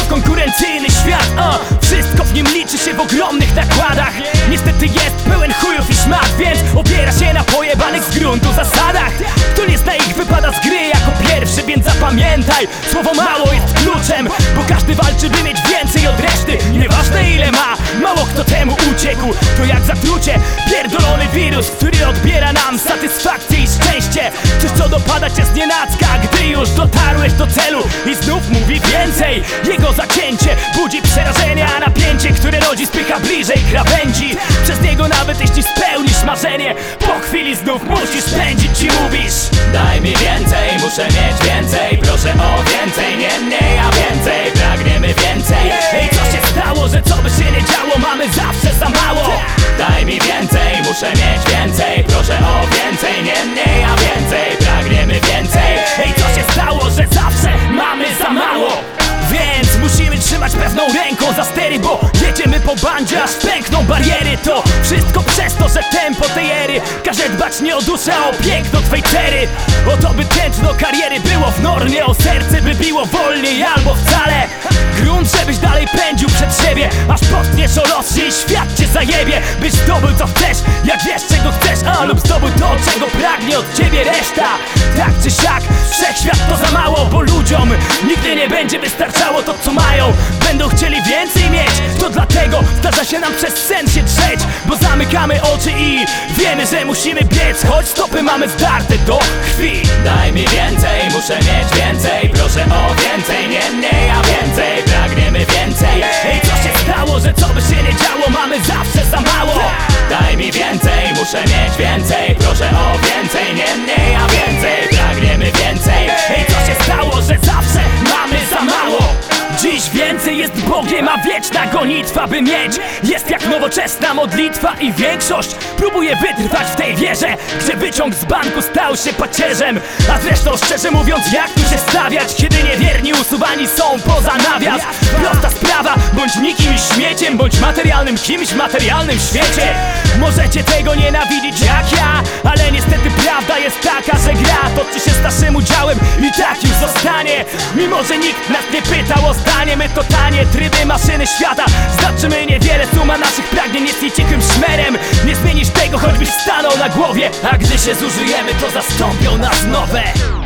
konkurencyjny świat. Wszystko w nim liczy się w ogromnych nakładach. Niestety jest pełen chujów i szmat, więc opiera się na pojebanych z gruntu zasadach. Kto nie zna ich, wypada z gry jako pierwszy, więc zapamiętaj, słowo mało jest kluczem, bo każdy walczy, by mieć więcej od reszty. Nieważne ile ma, mało kto temu uciekł. To jak zatrucie, pierdolony wirus, który odbiera nam satysfakcję i szczęście. Coś, co dopada cię znienacka, gdy już dotarłeś do celu i znów mówi więcej. Jego zacięcie budzi przerażenie, a napięcie, które rodzi, spycha bliżej krawędzi. Przez niego nawet jeśli spełnisz marzenie, po chwili znów musisz pędzić i mówisz: daj mi więcej, muszę mieć więcej, proszę o więcej, nie mniej, a więcej, pragniemy więcej. Ej, co się stało, że co by się nie działo, mamy zawsze za mało. Daj mi więcej, muszę mieć więcej, proszę o więcej, nie mniej, a więcej, pragniemy więcej. Ej, co się stało, że zawsze mamy za mało. Więc musimy trzymać pewną ręką za stery, bo jedziemy po bandzie, aż pękną bariery. To wszystko przez to, że tempo tej ery każe dbać nie o duszę, a o piękno twej cery. O to, by tętno kariery było w normie, o serce by biło wolniej albo wcale. Grunt, żebyś dalej pędził przed siebie, aż potkniesz o los i świat cię zajebie. Byś zdobył co chcesz, jak wiesz czego chcesz, lub zdobył to, czego pragnie od ciebie reszta. Tak czy siak, wszechświat to za mało, bo ludziom nigdy nie będzie wystarczało to, co mają. Będą chcieli więcej mieć, to dlatego zdarza się nam przez sen się drzeć, bo zamykamy oczy i wiemy, że musimy biec, choć stopy mamy zdarte do krwi. Daj mi więcej, muszę mieć więcej, proszę o więcej, nie mniej, a więcej, pragniemy więcej. Ej, co się stało, że co by się nie działo, mamy zawsze za mało. Daj mi więcej, muszę mieć więcej, proszę o więcej, nie mniej, a więcej, pragniemy więcej. Ej, co się stało, że zawsze mamy za mało. Dziś więcej jest Bogiem, a wieczna gonitwa by mieć jest jak nowoczesna modlitwa i większość próbuje wytrwać w tej wierze, gdzie wyciąg z banku stał się pacierzem. A zresztą szczerze mówiąc, jak tu się stawiać, kiedy niewierni usuwani są poza nawias? Prosta sprawa, bądź nikim i śmieciem, bądź materialnym kimś w materialnym świecie. Możecie tego nienawidzić jak ja, ale niestety prawda jest taka, że gra toczy się z naszym udziałem i tak już zostanie. Mimo że nikt nas nie pytał o zdanie, my to tanie tryby maszyny świata. Znaczymy niewiele, suma naszych pragnień jest jej cichym szmerem. Nie zmienisz tego, choćbyś stanął na głowie, a gdy się zużyjemy, to zastąpią nas nowe.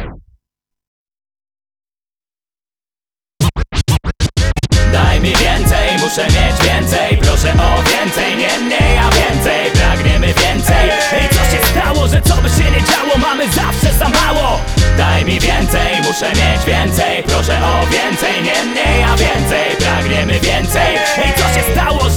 Daj mi więcej, muszę mieć więcej, proszę o więcej, nie mniej, a więcej, pragniemy więcej. Ej, co się stało, że co by się nie działo, mamy zawsze za mało. Daj mi więcej, muszę mieć więcej, proszę o więcej, nie mniej, a więcej, pragniemy więcej. Ej, co się stało,